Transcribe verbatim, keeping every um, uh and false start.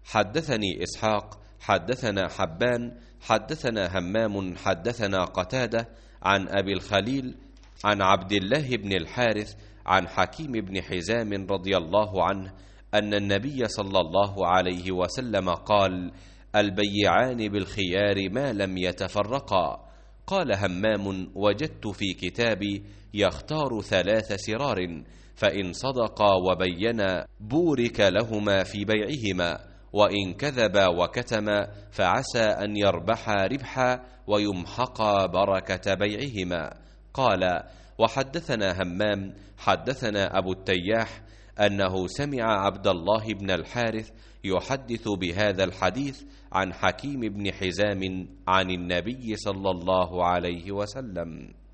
حدثني إسحاق حدثنا حبان حدثنا همام حدثنا قتادة عن أبي الخليل عن عبد الله بن الحارث عن حكيم بن حزام رضي الله عنه أن النبي صلى الله عليه وسلم قال: البيعان بالخيار ما لم يتفرقا. قال همام: وجدت في كتابي يختار ثلاث سرار، فإن صدقا وبينا بورك لهما في بيعهما، وإن كذبا وكتما فعسى أن يربحا ربحا ويمحقا بركة بيعهما. قال: وحدثنا همام حدثنا أبو التياح أنه سمع عبد الله بن الحارث يحدث بهذا الحديث عن حكيم بن حزام عن النبي صلى الله عليه وسلم.